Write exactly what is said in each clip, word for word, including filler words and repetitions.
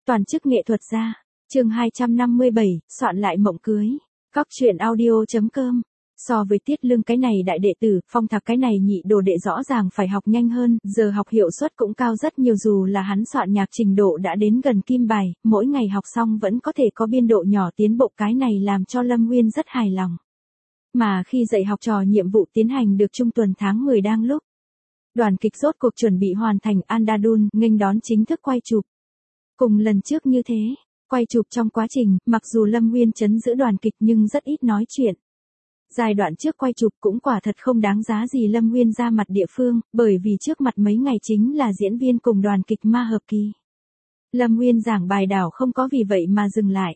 Toàn chức nghệ thuật gia. Chương hai trăm năm mươi bảy, soạn lại mộng cưới. Cóc truyện audio chấm com. So với Tiết Lương cái này đại đệ tử, Phong Thạc cái này nhị đồ đệ rõ ràng phải học nhanh hơn, giờ học hiệu suất cũng cao rất nhiều, dù là hắn soạn nhạc trình độ đã đến gần kim bài, mỗi ngày học xong vẫn có thể có biên độ nhỏ tiến bộ, cái này làm cho Lâm Nguyên rất hài lòng. Mà khi dạy học trò nhiệm vụ tiến hành được trung tuần tháng mười đang lúc đoàn kịch rốt cuộc chuẩn bị hoàn thành, Andadun nghênh đón chính thức quay chụp. Cùng lần trước như thế, quay chụp trong quá trình, mặc dù Lâm Nguyên trấn giữ đoàn kịch nhưng rất ít nói chuyện. Giai đoạn trước quay chụp cũng quả thật không đáng giá gì Lâm Nguyên ra mặt địa phương, bởi vì trước mặt mấy ngày chính là diễn viên cùng đoàn kịch ma hợp kỳ. Lâm Nguyên giảng bài đảo không có vì vậy mà dừng lại.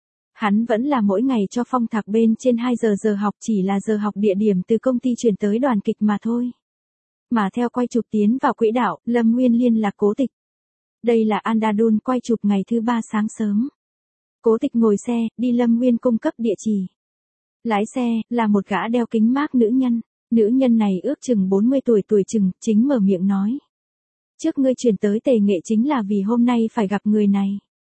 Hắn vẫn là mỗi ngày cho Phong Thạc bên trên hai giờ giờ học, chỉ là giờ học địa điểm từ công ty chuyển tới đoàn kịch mà thôi. Mà theo quay chụp tiến vào quỹ đạo, Lâm Nguyên liên lạc Cố Tịch. Đây là Andadun quay chụp ngày thứ ba sáng sớm. Cố Tịch ngồi xe, đi Lâm Nguyên cung cấp địa chỉ. Lái xe, là một gã đeo kính mác nữ nhân. Nữ nhân này ước chừng bốn mươi tuổi tuổi chừng, chính mở miệng nói. Trước ngươi chuyển tới Tề Nghệ chính là vì hôm nay phải gặp người này.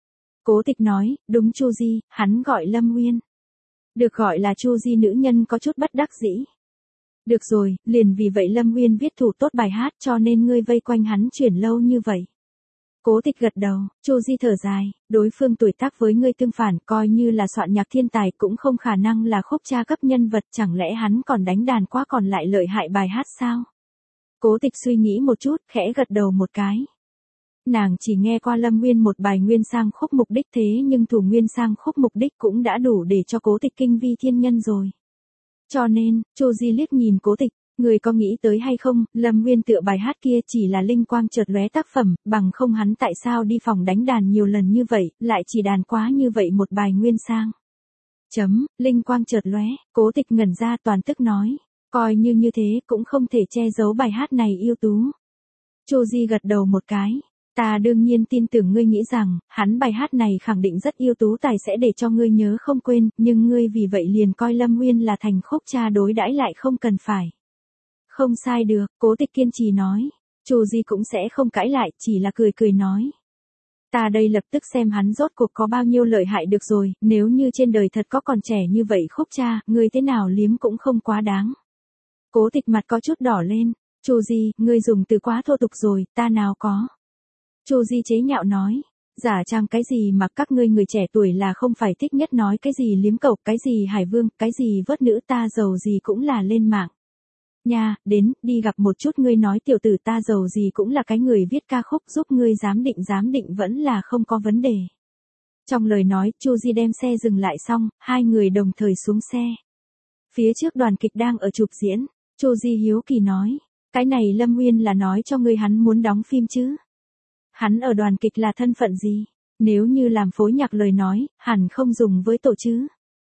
Cố Tịch nói, đúng Chu Di, hắn gọi Lâm Nguyên. Được gọi là Chu Di nữ nhân có chút bất đắc dĩ. Được rồi, liền vì vậy Lâm Nguyên viết thủ tốt bài hát cho nên ngươi vây quanh hắn chuyển lâu như vậy. Cố Tịch gật đầu, Chu Di thở dài, đối phương tuổi tác với ngươi tương phản, coi như là soạn nhạc thiên tài cũng không khả năng là khúc cha cấp nhân vật, chẳng lẽ hắn còn đánh đàn quá còn lại lợi hại bài hát sao? Cố Tịch suy nghĩ một chút, khẽ gật đầu một cái. Nàng chỉ nghe qua Lâm Nguyên một bài nguyên sang khúc mục đích, thế nhưng thủ nguyên sang khúc mục đích cũng đã đủ để cho Cố Tịch kinh vi thiên nhân rồi. Cho nên, Chu Di liếc nhìn Cố Tịch, người có nghĩ tới hay không, Lâm Nguyên tựa bài hát kia chỉ là linh quang chợt lóe tác phẩm, bằng không hắn tại sao đi phòng đánh đàn nhiều lần như vậy, lại chỉ đàn quá như vậy một bài nguyên sang. Chấm, linh quang chợt lóe, Cố Tịch ngẩn ra toàn tức nói, coi như như thế cũng không thể che giấu bài hát này ưu tú. Chu Di gật đầu một cái. Ta đương nhiên tin tưởng ngươi nghĩ rằng, hắn bài hát này khẳng định rất ưu tú, tài sẽ để cho ngươi nhớ không quên, nhưng ngươi vì vậy liền coi Lâm Nguyên là thành khúc cha đối đãi lại không cần phải. Không sai được, Cố Tịch kiên trì nói. Chu Di cũng sẽ không cãi lại, chỉ là cười cười nói. Ta đây lập tức xem hắn rốt cuộc có bao nhiêu lợi hại được rồi, nếu như trên đời thật có còn trẻ như vậy khúc cha, ngươi thế nào liếm cũng không quá đáng. Cố Tịch mặt có chút đỏ lên. Chu Di, ngươi dùng từ quá thô tục rồi, ta nào có. Chu Di chế nhạo nói, giả trang cái gì mà các ngươi người trẻ tuổi là không phải thích nhất nói cái gì liếm cẩu, cái gì hải vương, cái gì vớt nữ, ta giàu gì cũng là lên mạng. Nha, đến, đi gặp một chút, ngươi nói tiểu tử ta giàu gì cũng là cái người viết ca khúc, giúp ngươi giám định giám định vẫn là không có vấn đề. Trong lời nói, Chu Di đem xe dừng lại xong, hai người đồng thời xuống xe. Phía trước đoàn kịch đang ở chụp diễn, Chu Di hiếu kỳ nói, cái này Lâm Nguyên là nói cho ngươi hắn muốn đóng phim chứ? Hắn ở đoàn kịch là thân phận gì? Nếu như làm phối nhạc lời nói, hẳn không dùng với tổ chứ?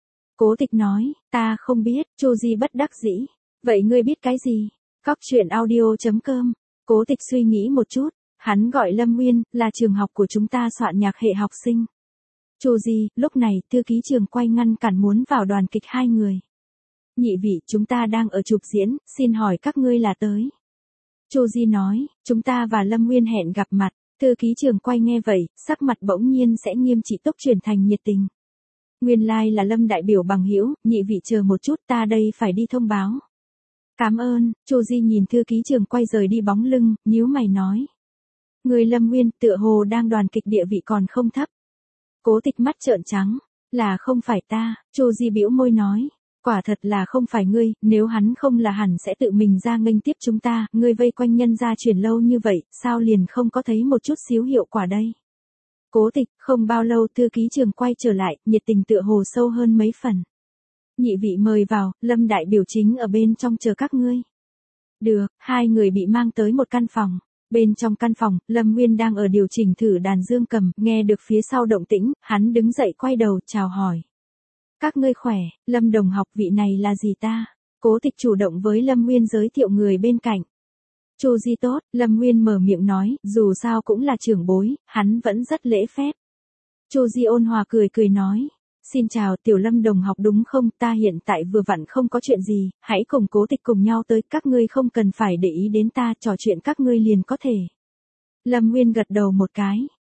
Cố Tịch nói, ta không biết, Chu Di bất đắc dĩ. Vậy ngươi biết cái gì? Cóc truyện audio chấm com. Cố Tịch suy nghĩ một chút, hắn gọi Lâm Nguyên, là trường học của chúng ta soạn nhạc hệ học sinh. Chu Di, lúc này, thư ký trường quay ngăn cản muốn vào đoàn kịch hai người. Nhị vị, chúng ta đang ở chụp diễn, xin hỏi các ngươi là tới. Chu Di nói, chúng ta và Lâm Nguyên hẹn gặp mặt. Thư ký trường quay nghe vậy, sắc mặt bỗng nhiên sẽ nghiêm trị tốc chuyển thành nhiệt tình. Nguyên lai like là Lâm đại biểu bằng hữu, nhị vị chờ một chút, ta đây phải đi thông báo. Cảm ơn. Chu Di nhìn thư ký trường quay rời đi bóng lưng, nhíu mày nói. Người Lâm Nguyên tựa hồ đang đoàn kịch địa vị còn không thấp. Cố Tịch mắt trợn trắng, là không phải ta, Chu Di bĩu môi nói. Quả thật là không phải ngươi, nếu hắn không là hẳn sẽ tự mình ra nghênh tiếp chúng ta, ngươi vây quanh nhân gia chuyển lâu như vậy, sao liền không có thấy một chút xíu hiệu quả đây. Cố Tịch, không bao lâu thư ký trường quay trở lại, nhiệt tình tựa hồ sâu hơn mấy phần. Nhị vị mời vào, Lâm đại biểu chính ở bên trong chờ các ngươi. Được, hai người bị mang tới một căn phòng. Bên trong căn phòng, Lâm Nguyên đang ở điều chỉnh thử đàn dương cầm, nghe được phía sau động tĩnh, hắn đứng dậy quay đầu, chào hỏi. Các ngươi khỏe, Lâm đồng học, vị này là gì ta? Cố Tịch chủ động với Lâm Nguyên giới thiệu người bên cạnh. Chu Di tốt, Lâm Nguyên mở miệng nói, dù sao cũng là trưởng bối, hắn vẫn rất lễ phép. Chu Di ôn hòa cười cười nói, xin chào tiểu Lâm đồng học đúng không, ta hiện tại vừa vặn không có chuyện gì, hãy cùng Cố Tịch cùng nhau tới, các ngươi không cần phải để ý đến ta, trò chuyện các ngươi liền có thể. Lâm Nguyên gật đầu một cái,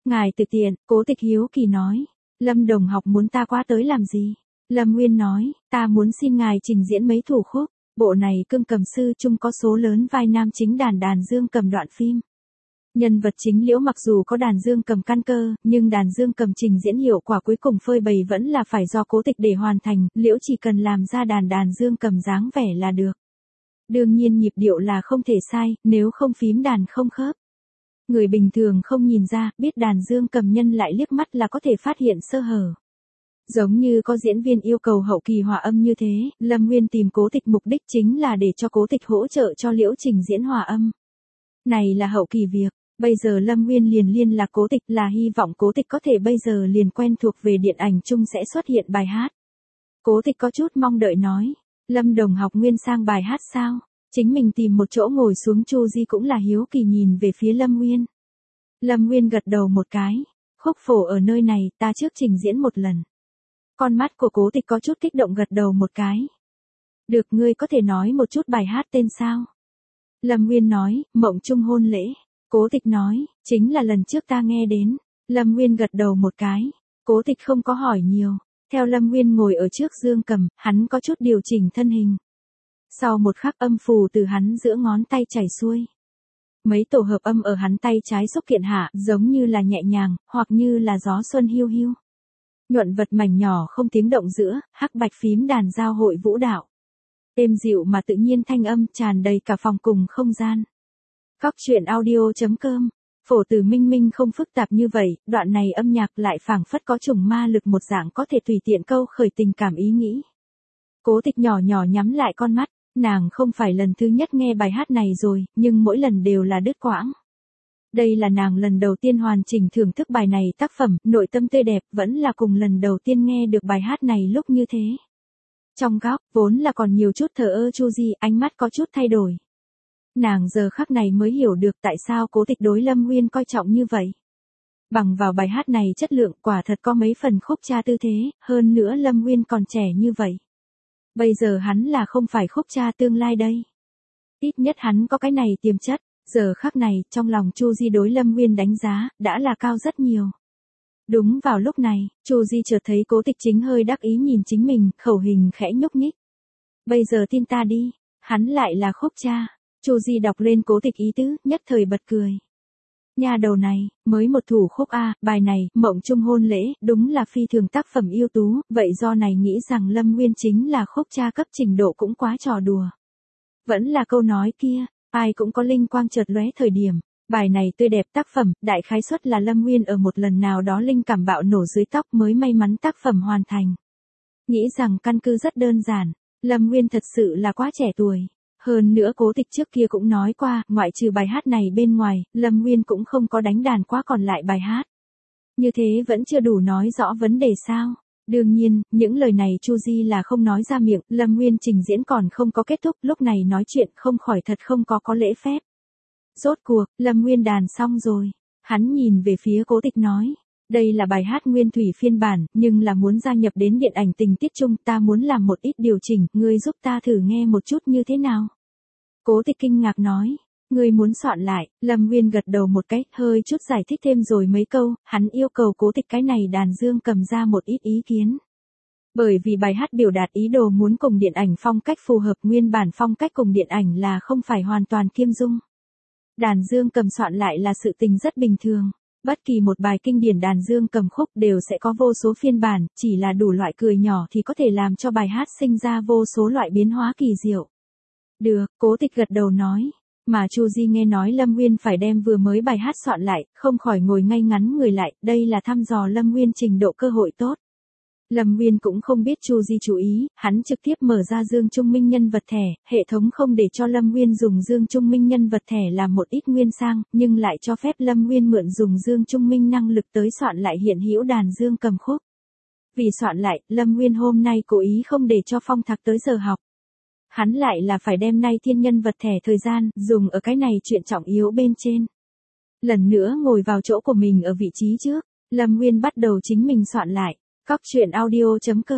Ngài tự tiện, Cố Tịch hiếu kỳ nói. Lâm đồng học muốn ta qua tới làm gì? Lâm Nguyên nói, ta muốn xin ngài trình diễn mấy thủ khúc. Bộ này cương cầm sư chung có số lớn vai nam chính đàn đàn dương cầm đoạn phim. Nhân vật chính Liễu mặc dù có đàn dương cầm căn cơ, nhưng đàn dương cầm trình diễn hiệu quả cuối cùng phơi bày vẫn là phải do Cố Tịch để hoàn thành, Liễu chỉ cần làm ra đàn đàn dương cầm dáng vẻ là được. Đương nhiên nhịp điệu là không thể sai, nếu không phím đàn không khớp. Người bình thường không nhìn ra, biết đàn dương cầm nhân lại liếc mắt là có thể phát hiện sơ hở. Giống như có diễn viên yêu cầu hậu kỳ hòa âm như thế, Lâm Nguyên tìm Cố Tịch mục đích chính là để cho Cố Tịch hỗ trợ cho Liễu trình diễn hòa âm. Này là hậu kỳ việc, bây giờ Lâm Nguyên liền liên lạc Cố Tịch là hy vọng Cố Tịch có thể bây giờ liền quen thuộc về điện ảnh chung sẽ xuất hiện bài hát. Cố Tịch có chút mong đợi nói, Lâm đồng học Nguyên sang bài hát sao? Chính mình tìm một chỗ ngồi xuống. Chu Di cũng là hiếu kỳ nhìn về phía Lâm Nguyên. Lâm Nguyên gật đầu một cái, khúc phổ ở nơi này ta trước trình diễn một lần. Con mắt của Cố Tịch có chút kích động gật đầu một cái. Được, ngươi có thể nói một chút bài hát tên sao? Lâm Nguyên nói, Mộng Chung Hôn Lễ. Cố Tịch nói, chính là lần trước ta nghe đến. Lâm Nguyên gật đầu một cái. Cố Tịch không có hỏi nhiều. Theo Lâm Nguyên ngồi ở trước dương cầm, hắn có chút điều chỉnh thân hình. Sau một khắc âm phù từ hắn giữa ngón tay chảy xuôi. Mấy tổ hợp âm ở hắn tay trái xúc kiện hạ, giống như là nhẹ nhàng, hoặc như là gió xuân hiu hiu. Nhuận vật mảnh nhỏ không tiếng động giữa, hắc bạch phím đàn giao hội vũ đạo. Êm dịu mà tự nhiên thanh âm tràn đầy cả phòng cùng không gian. Cóc truyện audio chấm com. Phổ từ minh minh không phức tạp như vậy, đoạn này âm nhạc lại phảng phất có chủng ma lực một dạng có thể tùy tiện câu khởi tình cảm ý nghĩ. Cố Tịch nhỏ nhỏ nhắm lại con mắt, nàng không phải lần thứ nhất nghe bài hát này rồi, nhưng mỗi lần đều là đứt quãng. Đây là nàng lần đầu tiên hoàn chỉnh thưởng thức bài này tác phẩm, nội tâm tươi đẹp, vẫn là cùng lần đầu tiên nghe được bài hát này lúc như thế. Trong góc, vốn là còn nhiều chút thờ ơ Chu Di, ánh mắt có chút thay đổi. Nàng giờ khắc này mới hiểu được tại sao Cố Tịch đối Lâm Nguyên coi trọng như vậy. Bằng vào bài hát này chất lượng quả thật có mấy phần khúc cha tư thế, hơn nữa Lâm Nguyên còn trẻ như vậy. Bây giờ hắn là không phải khúc cha tương lai đây. Ít nhất hắn có cái này tiềm chất, giờ khắc này trong lòng Chu Di đối Lâm Nguyên đánh giá, đã là cao rất nhiều. Đúng vào lúc này, Chu Di chợt thấy Cố Tịch chính hơi đắc ý nhìn chính mình, khẩu hình khẽ nhúc nhích. Bây giờ tin ta đi, hắn lại là khúc cha. Chu Di đọc lên Cố Tịch ý tứ, nhất thời bật cười. Nhà đầu này, mới một thủ khúc A, bài này, Mộng Chung Hôn Lễ, đúng là phi thường tác phẩm ưu tú, vậy do này nghĩ rằng Lâm Nguyên chính là khúc cha cấp trình độ cũng quá trò đùa. Vẫn là câu nói kia, ai cũng có linh quang chợt lóe thời điểm. Bài này tươi đẹp tác phẩm, đại khái suất là Lâm Nguyên ở một lần nào đó linh cảm bạo nổ dưới tóc mới may mắn tác phẩm hoàn thành. Nghĩ rằng căn cứ rất đơn giản, Lâm Nguyên thật sự là quá trẻ tuổi. Hơn nữa Cố Tịch trước kia cũng nói qua, ngoại trừ bài hát này bên ngoài, Lâm Nguyên cũng không có đánh đàn quá còn lại bài hát. Như thế vẫn chưa đủ nói rõ vấn đề sao. Đương nhiên, những lời này Chu Di là không nói ra miệng, Lâm Nguyên trình diễn còn không có kết thúc, lúc này nói chuyện không khỏi thật không có có lễ phép. Rốt cuộc, Lâm Nguyên đàn xong rồi. Hắn nhìn về phía Cố Tịch nói. Đây là bài hát nguyên thủy phiên bản, nhưng là muốn gia nhập đến điện ảnh tình tiết chung, ta muốn làm một ít điều chỉnh, ngươi giúp ta thử nghe một chút như thế nào. Cố Tịch kinh ngạc nói. Ngươi muốn soạn lại, Lâm Nguyên gật đầu một cái, hơi chút giải thích thêm rồi mấy câu, hắn yêu cầu Cố Tịch cái này đàn dương cầm ra một ít ý kiến. Bởi vì bài hát biểu đạt ý đồ muốn cùng điện ảnh phong cách phù hợp, nguyên bản phong cách cùng điện ảnh là không phải hoàn toàn kiêm dung. Đàn dương cầm soạn lại là sự tình rất bình thường. Bất kỳ một bài kinh điển đàn dương cầm khúc đều sẽ có vô số phiên bản, chỉ là đủ loại cười nhỏ thì có thể làm cho bài hát sinh ra vô số loại biến hóa kỳ diệu. Được, Cố Tịch gật đầu nói. Mà Chu Di nghe nói Lâm Nguyên phải đem vừa mới bài hát soạn lại, không khỏi ngồi ngay ngắn người lại, đây là thăm dò Lâm Nguyên trình độ cơ hội tốt. Lâm Nguyên cũng không biết Chu Di chú ý, hắn trực tiếp mở ra Dương Trung Minh nhân vật thẻ, hệ thống không để cho Lâm Nguyên dùng Dương Trung Minh nhân vật thẻ làm một ít nguyên sang, nhưng lại cho phép Lâm Nguyên mượn dùng Dương Trung Minh năng lực tới soạn lại hiện hữu đàn dương cầm khúc. Vì soạn lại, Lâm Nguyên hôm nay cố ý không để cho Phong Thạc tới giờ học. Hắn lại là phải đem nay thiên nhân vật thẻ thời gian, dùng ở cái này chuyện trọng yếu bên trên. Lần nữa ngồi vào chỗ của mình ở vị trí trước, Lâm Nguyên bắt đầu chính mình soạn lại. Cóc truyện audio chấm com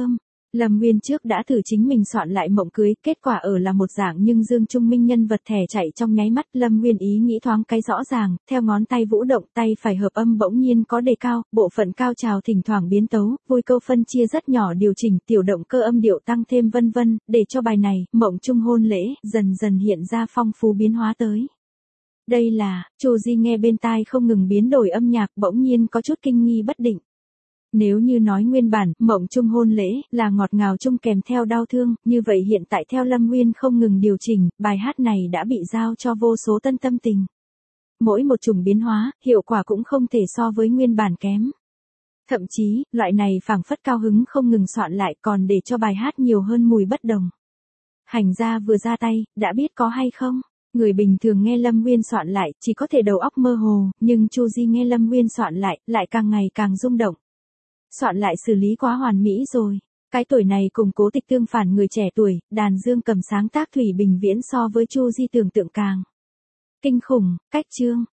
Lâm Nguyên trước đã thử chính mình soạn lại mộng cưới, kết quả ở là một dạng nhưng Dương Trung Minh nhân vật thẻ chạy trong nháy mắt. Lâm Nguyên ý nghĩ thoáng cái rõ ràng, theo ngón tay vũ động, tay phải hợp âm bỗng nhiên có đề cao, bộ phận cao trào thỉnh thoảng biến tấu, vui câu phân chia rất nhỏ điều chỉnh, tiểu động cơ âm điệu tăng thêm vân vân, để cho bài này, mộng chung hôn lễ, dần dần hiện ra phong phú biến hóa tới. Đây là, Chu Di nghe bên tai không ngừng biến đổi âm nhạc, bỗng nhiên có chút kinh nghi bất định. Nếu như nói nguyên bản, mộng chung hôn lễ, là ngọt ngào chung kèm theo đau thương, như vậy hiện tại theo Lâm Nguyên không ngừng điều chỉnh, bài hát này đã bị giao cho vô số tân tâm tình. Mỗi một chủng biến hóa, hiệu quả cũng không thể so với nguyên bản kém. Thậm chí, loại này phảng phất cao hứng không ngừng soạn lại còn để cho bài hát nhiều hơn mùi bất đồng. Hành gia vừa ra tay, đã biết có hay không? Người bình thường nghe Lâm Nguyên soạn lại, chỉ có thể đầu óc mơ hồ, nhưng Chu Di nghe Lâm Nguyên soạn lại, lại càng ngày càng rung động. Soạn lại xử lý quá hoàn mỹ rồi. Cái tuổi này cùng Cố Tịch tương phản người trẻ tuổi, đàn dương cầm sáng tác Thủy Bình Viễn so với Chu Di tưởng tượng càng kinh khủng, cách chương,